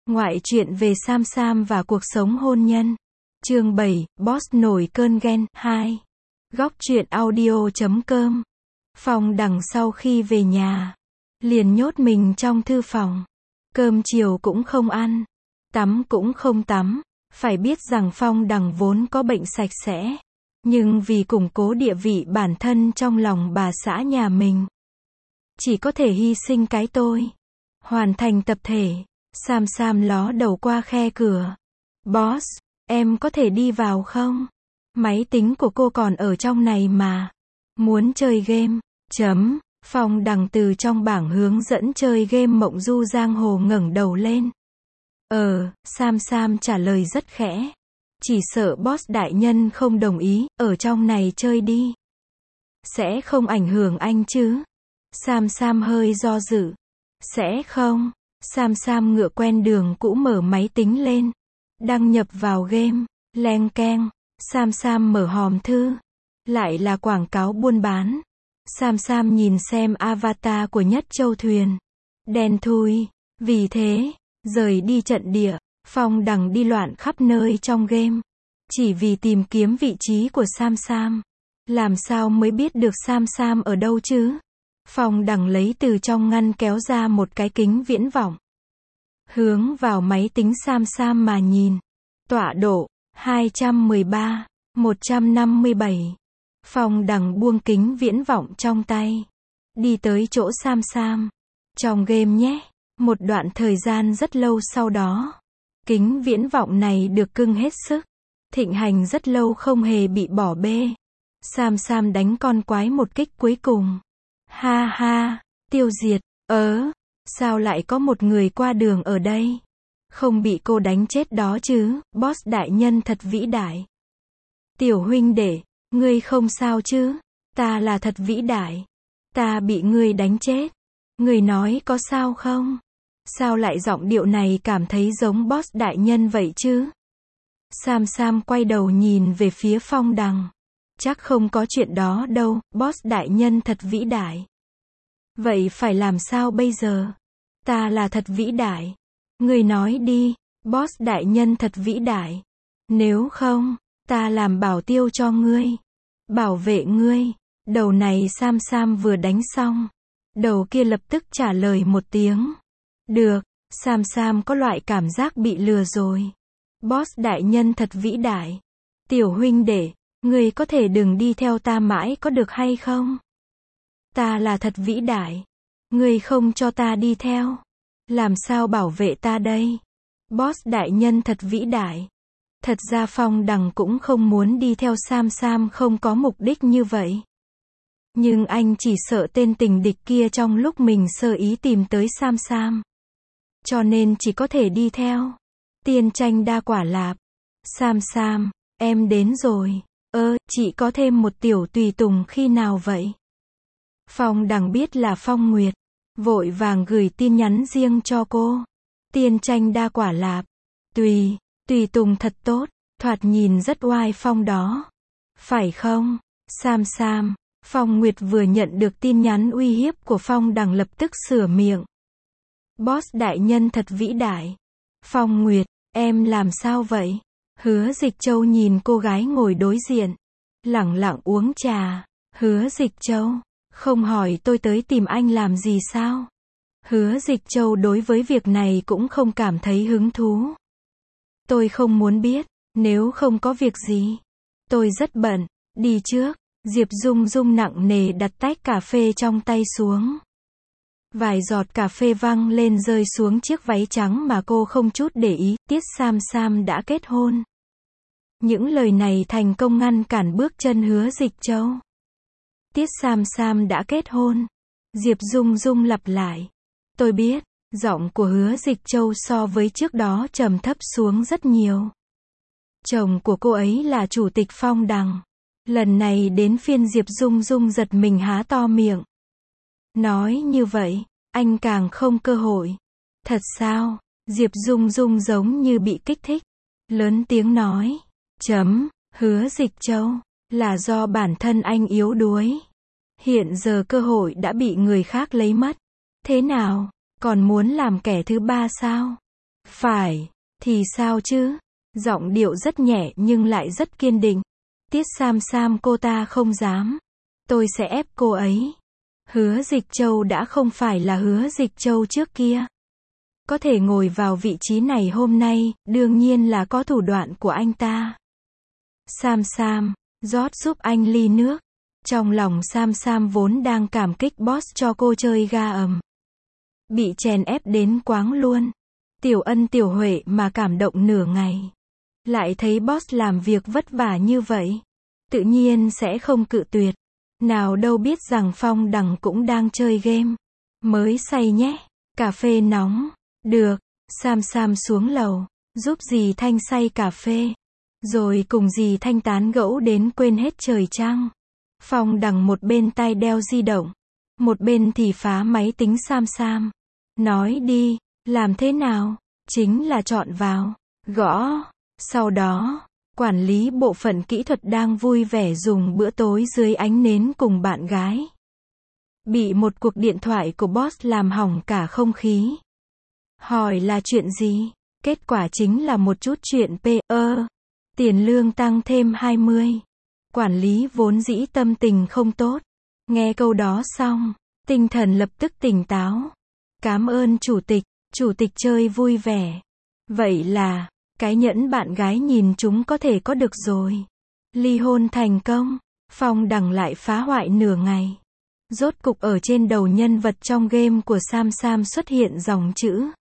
Ngoại truyện về Sam Sam và cuộc sống hôn nhân. Chương 7, Boss nổi cơn ghen, 2. Góc truyện audio.com. Phong Đằng sau khi về nhà, liền nhốt mình trong thư phòng. Cơm chiều cũng không ăn, tắm cũng không tắm. Phải biết rằng Phong Đằng vốn có bệnh sạch sẽ, nhưng vì củng cố địa vị bản thân trong lòng bà xã nhà mình, chỉ có thể hy sinh cái tôi, hoàn thành tập thể. Sam Sam ló đầu qua khe cửa. Boss, em có thể đi vào không? Máy tính của cô còn ở trong này mà. Muốn chơi game. Phong Đằng từ trong bảng hướng dẫn chơi game Mộng Du Giang Hồ ngẩng đầu lên. Sam Sam trả lời rất khẽ. Chỉ sợ boss đại nhân không đồng ý, ở trong này chơi đi. Sẽ không ảnh hưởng anh chứ? Sam Sam hơi do dự. Sẽ không. Sam Sam ngựa quen đường cũ mở máy tính lên. Đăng nhập vào game. Leng keng. Sam Sam mở hòm thư. Lại là quảng cáo buôn bán. Sam Sam nhìn xem avatar của Nhất Châu Thuyền. Đen thui. Vì thế, rời đi trận địa, Phong Đằng đi loạn khắp nơi trong game. Chỉ vì tìm kiếm vị trí của Sam Sam. Làm sao mới biết được Sam Sam ở đâu chứ? Phong Đằng lấy từ trong ngăn kéo ra một cái kính viễn vọng. Hướng vào máy tính Sam Sam mà nhìn. Tọa độ 213, 157. Phong Đằng buông kính viễn vọng trong tay. Đi tới chỗ Sam Sam. Trong game nhé. Một đoạn thời gian rất lâu sau đó, kính viễn vọng này được cưng hết sức. Thịnh hành rất lâu không hề bị bỏ bê. Sam Sam đánh con quái một kích cuối cùng. Ha ha, tiêu diệt. Sao lại có một người qua đường ở đây? Không bị cô đánh chết đó chứ, boss đại nhân thật vĩ đại. Tiểu huynh đệ, ngươi không sao chứ? Ta là thật vĩ đại. Ta bị ngươi đánh chết. Ngươi nói có sao không? Sao lại giọng điệu này cảm thấy giống boss đại nhân vậy chứ? Sam Sam quay đầu nhìn về phía Phong Đằng. Chắc không có chuyện đó đâu, boss đại nhân thật vĩ đại. Vậy phải làm sao bây giờ? Ta là thật vĩ đại. Ngươi nói đi, boss đại nhân thật vĩ đại. Nếu không, ta làm bảo tiêu cho ngươi. Bảo vệ ngươi. Đầu này Sam Sam vừa đánh xong. Đầu kia lập tức trả lời một tiếng. Được, Sam Sam có loại cảm giác bị lừa rồi. Boss đại nhân thật vĩ đại. Tiểu huynh đệ, ngươi có thể đừng đi theo ta mãi có được hay không? Ta là thật vĩ đại. Ngươi không cho ta đi theo. Làm sao bảo vệ ta đây? Boss đại nhân thật vĩ đại. Thật ra Phong Đằng cũng không muốn đi theo Sam Sam không có mục đích như vậy. Nhưng anh chỉ sợ tên tình địch kia trong lúc mình sơ ý tìm tới Sam Sam. Cho nên chỉ có thể đi theo. Tiên tranh đa quả lạp. Sam Sam, em đến rồi. Chị có thêm một tiểu tùy tùng khi nào vậy? Phong Đằng biết là Phong Nguyệt. Vội vàng gửi tin nhắn riêng cho cô. Tiên tranh đa quả lạp. Tùy tùng thật tốt. Thoạt nhìn rất oai phong đó. Phải không? Sam Sam. Phong Nguyệt vừa nhận được tin nhắn uy hiếp của Phong Đằng lập tức sửa miệng. Boss đại nhân thật vĩ đại. Phong Nguyệt, em làm sao vậy? Hứa Dịch Châu nhìn cô gái ngồi đối diện. Lẳng lặng uống trà. Hứa Dịch Châu, không hỏi tôi tới tìm anh làm gì sao? Hứa Dịch Châu đối với việc này cũng không cảm thấy hứng thú. Tôi không muốn biết, nếu không có việc gì. Tôi rất bận, đi trước. Diệp Dung Dung nặng nề đặt tách cà phê trong tay xuống. Vài giọt cà phê văng lên rơi xuống chiếc váy trắng mà cô không chút để ý. Tiết Sam Sam đã kết hôn. Những lời này thành công ngăn cản bước chân Hứa Dịch Châu. Tiết Sam Sam đã kết hôn. Diệp Dung Dung lặp lại. Tôi biết, giọng của Hứa Dịch Châu so với trước đó trầm thấp xuống rất nhiều. Chồng của cô ấy là chủ tịch Phong Đằng. Lần này đến phiên Diệp Dung Dung giật mình há to miệng. Nói như vậy, anh càng không cơ hội. Thật sao? Diệp Dung Dung giống như bị kích thích. Lớn tiếng nói. Hứa Dịch Châu, là do bản thân anh yếu đuối. Hiện giờ cơ hội đã bị người khác lấy mất. Thế nào, còn muốn làm kẻ thứ ba sao? Phải, thì sao chứ? Giọng điệu rất nhẹ nhưng lại rất kiên định. Tiết Sam Sam cô ta không dám. Tôi sẽ ép cô ấy. Hứa Dịch Châu đã không phải là Hứa Dịch Châu trước kia. Có thể ngồi vào vị trí này hôm nay, đương nhiên là có thủ đoạn của anh ta. Sam Sam, rót giúp anh ly nước. Trong lòng Sam Sam vốn đang cảm kích boss cho cô chơi ga ầm. Bị chèn ép đến quáng luôn. Tiểu ân tiểu huệ mà cảm động nửa ngày. Lại thấy boss làm việc vất vả như vậy. Tự nhiên sẽ không cự tuyệt. Nào đâu biết rằng Phong Đằng cũng đang chơi game. Mới say nhé. Cà phê nóng. Được. Sam Sam xuống lầu. Giúp dì Thanh xay cà phê. Rồi cùng dì Thanh tán gẫu đến quên hết trời trăng. Phong Đằng một bên tai đeo di động. Một bên thì phá máy tính Sam Sam. Nói đi, làm thế nào? Chính là chọn vào. Gõ. Sau đó, quản lý bộ phận kỹ thuật đang vui vẻ dùng bữa tối dưới ánh nến cùng bạn gái. Bị một cuộc điện thoại của boss làm hỏng cả không khí. Hỏi là chuyện gì? Kết quả chính là một chút chuyện tiền lương tăng thêm 20. Quản lý vốn dĩ tâm tình không tốt. Nghe câu đó xong, tinh thần lập tức tỉnh táo. Cảm ơn chủ tịch chơi vui vẻ. Vậy là, cái nhẫn bạn gái nhìn chúng có thể có được rồi. Ly hôn thành công, Phong Đằng lại phá hoại nửa ngày. Rốt cục ở trên đầu nhân vật trong game của Sam Sam xuất hiện dòng chữ.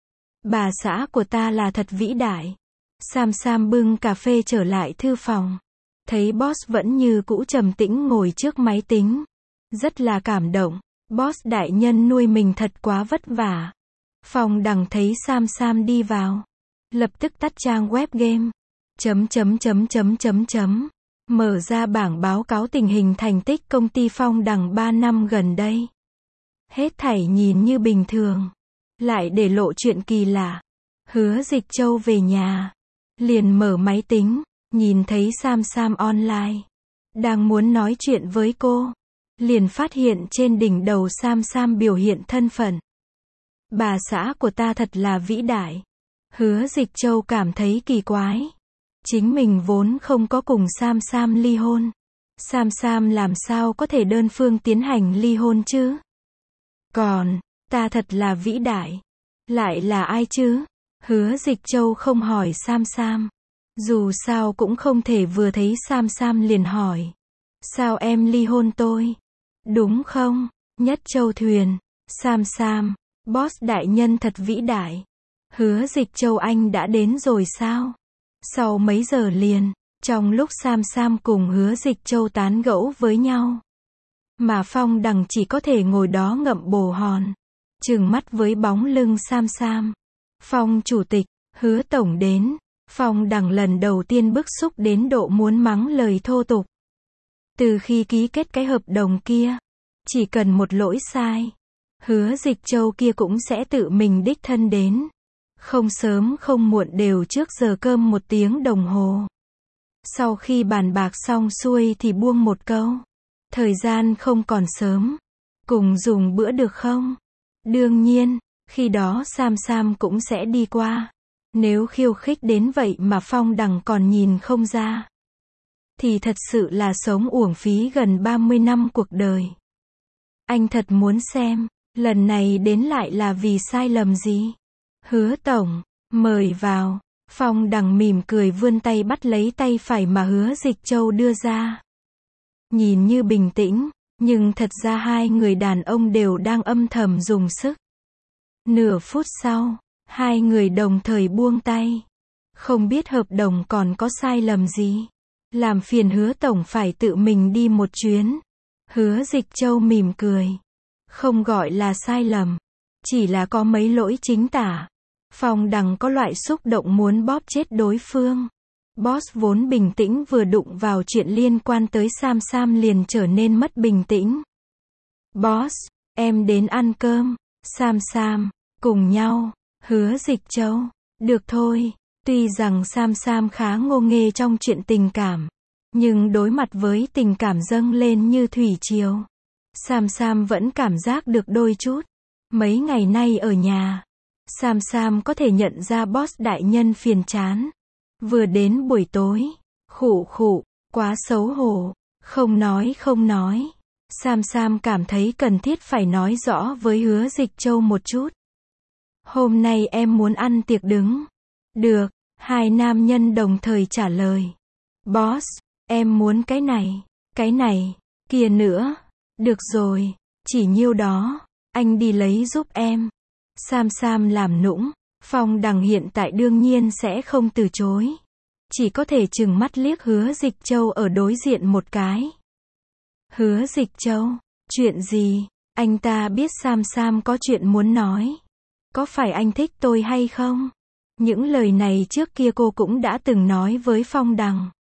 Bà xã của ta là thật vĩ đại. Sam Sam bưng cà phê trở lại thư phòng. Thấy boss vẫn như cũ trầm tĩnh ngồi trước máy tính. Rất là cảm động. Boss đại nhân nuôi mình thật quá vất vả. Phong Đằng thấy Sam Sam đi vào. Lập tức tắt trang web game. Mở ra bảng báo cáo tình hình thành tích công ty Phong Đằng 3 năm gần đây. Hết thảy nhìn như bình thường. Lại để lộ chuyện kỳ lạ. Hứa Dịch Châu về nhà. Liền mở máy tính. Nhìn thấy Sam Sam online. Đang muốn nói chuyện với cô. Liền phát hiện trên đỉnh đầu Sam Sam biểu hiện thân phận. Bà xã của ta thật là vĩ đại. Hứa Dịch Châu cảm thấy kỳ quái. Chính mình vốn không có cùng Sam Sam ly hôn. Sam Sam làm sao có thể đơn phương tiến hành ly hôn chứ? Còn, ta thật là vĩ đại. Lại là ai chứ? Hứa Dịch Châu không hỏi Sam Sam. Dù sao cũng không thể vừa thấy Sam Sam liền hỏi. Sao em ly hôn tôi? Đúng không? Nhất Châu Thuyền. Sam Sam. Boss đại nhân thật vĩ đại. Hứa Dịch Châu anh đã đến rồi sao? Sau mấy giờ liền. Trong lúc Sam Sam cùng Hứa Dịch Châu tán gẫu với nhau. Mà Phong Đằng chỉ có thể ngồi đó ngậm bồ hòn. Trừng mắt với bóng lưng Sam Sam. Phong chủ tịch. Hứa tổng đến. Phong Đằng lần đầu tiên bức xúc đến độ muốn mắng lời thô tục. Từ khi ký kết cái hợp đồng kia, chỉ cần một lỗi sai, Hứa Dịch Châu kia cũng sẽ tự mình đích thân đến. Không sớm không muộn đều trước giờ cơm 1 tiếng đồng hồ. Sau khi bàn bạc xong xuôi thì buông một câu. Thời gian không còn sớm. Cùng dùng bữa được không? Đương nhiên, khi đó Sam Sam cũng sẽ đi qua. Nếu khiêu khích đến vậy mà Phong Đằng còn nhìn không ra, thì thật sự là sống uổng phí gần 30 năm cuộc đời. Anh thật muốn xem, lần này đến lại là vì sai lầm gì? Hứa tổng, mời vào. Phong Đằng mỉm cười vươn tay bắt lấy tay phải mà Hứa Dịch Châu đưa ra. Nhìn như bình tĩnh, nhưng thật ra hai người đàn ông đều đang âm thầm dùng sức. Nửa phút sau, hai người đồng thời buông tay. Không biết hợp đồng còn có sai lầm gì. Làm phiền Hứa tổng phải tự mình đi một chuyến. Hứa Dịch Châu mỉm cười. Không gọi là sai lầm. Chỉ là có mấy lỗi chính tả. Phong Đằng có loại xúc động muốn bóp chết đối phương. Boss vốn bình tĩnh vừa đụng vào chuyện liên quan tới Sam Sam liền trở nên mất bình tĩnh. Boss, em đến ăn cơm. Sam Sam, cùng nhau. Hứa Dịch Châu, được thôi. Tuy rằng Sam Sam khá ngô nghê trong chuyện tình cảm, nhưng đối mặt với tình cảm dâng lên như thủy triều, Sam Sam vẫn cảm giác được đôi chút. Mấy ngày nay ở nhà, Sam Sam có thể nhận ra boss đại nhân phiền chán. Vừa đến buổi tối. Khụ khụ, quá xấu hổ. Không nói. Sam Sam cảm thấy cần thiết phải nói rõ với Hứa Dịch Châu một chút. Hôm nay em muốn ăn tiệc đứng. Được, hai nam nhân đồng thời trả lời. Boss, em muốn cái này, kia nữa. Được rồi, chỉ nhiêu đó, anh đi lấy giúp em. Sam Sam làm nũng, Phong Đằng hiện tại đương nhiên sẽ không từ chối. Chỉ có thể trừng mắt liếc Hứa Dịch Châu ở đối diện một cái. Hứa Dịch Châu, chuyện gì? Anh ta biết Sam Sam có chuyện muốn nói. Có phải anh thích tôi hay không? Những lời này trước kia cô cũng đã từng nói với Phong Đằng.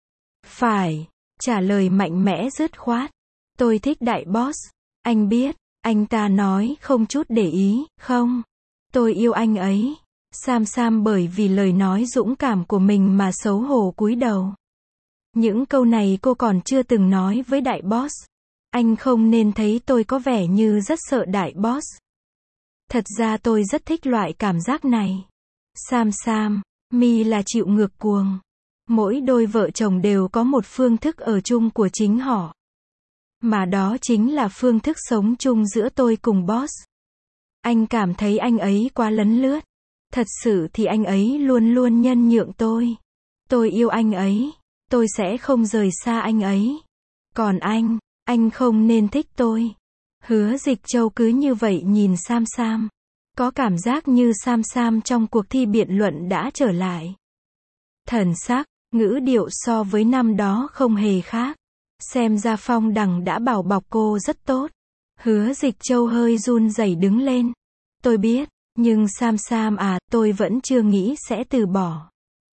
Phải, trả lời mạnh mẽ dứt khoát. Tôi thích đại boss. Anh biết, anh ta nói không chút để ý, không? Tôi yêu anh ấy. Sam Sam bởi vì lời nói dũng cảm của mình mà xấu hổ cúi đầu. Những câu này cô còn chưa từng nói với đại boss. Anh không nên thấy tôi có vẻ như rất sợ đại boss. Thật ra tôi rất thích loại cảm giác này. Sam Sam, mi là chịu ngược cuồng. Mỗi đôi vợ chồng đều có một phương thức ở chung của chính họ. Mà đó chính là phương thức sống chung giữa tôi cùng boss. Anh cảm thấy anh ấy quá lấn lướt. Thật sự thì anh ấy luôn luôn nhân nhượng tôi. Tôi yêu anh ấy. Tôi sẽ không rời xa anh ấy. Còn anh không nên thích tôi. Hứa Dịch Châu cứ như vậy nhìn Sam Sam. Có cảm giác như Sam Sam trong cuộc thi biện luận đã trở lại. Thần sắc, ngữ điệu so với năm đó không hề khác. Xem ra Phong Đằng đã bảo bọc cô rất tốt. Hứa Dịch Châu hơi run rẩy đứng lên. Tôi biết, nhưng Sam Sam à, tôi vẫn chưa nghĩ sẽ từ bỏ.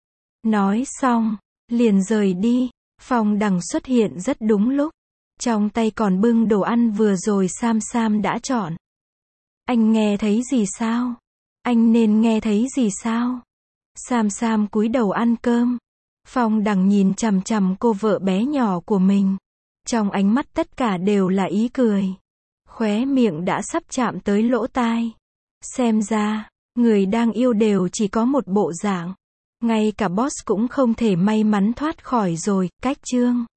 Nói xong, liền rời đi. Phong Đằng xuất hiện rất đúng lúc. Trong tay còn bưng đồ ăn vừa rồi Sam Sam đã chọn. Anh nghe thấy gì sao? Anh nên nghe thấy gì sao? Sam Sam cúi đầu ăn cơm. Phong Đằng nhìn chằm chằm cô vợ bé nhỏ của mình. Trong ánh mắt tất cả đều là ý cười. Khóe miệng đã sắp chạm tới lỗ tai. Xem ra, người đang yêu đều chỉ có một bộ dạng. Ngay cả boss cũng không thể may mắn thoát khỏi rồi, cách chương.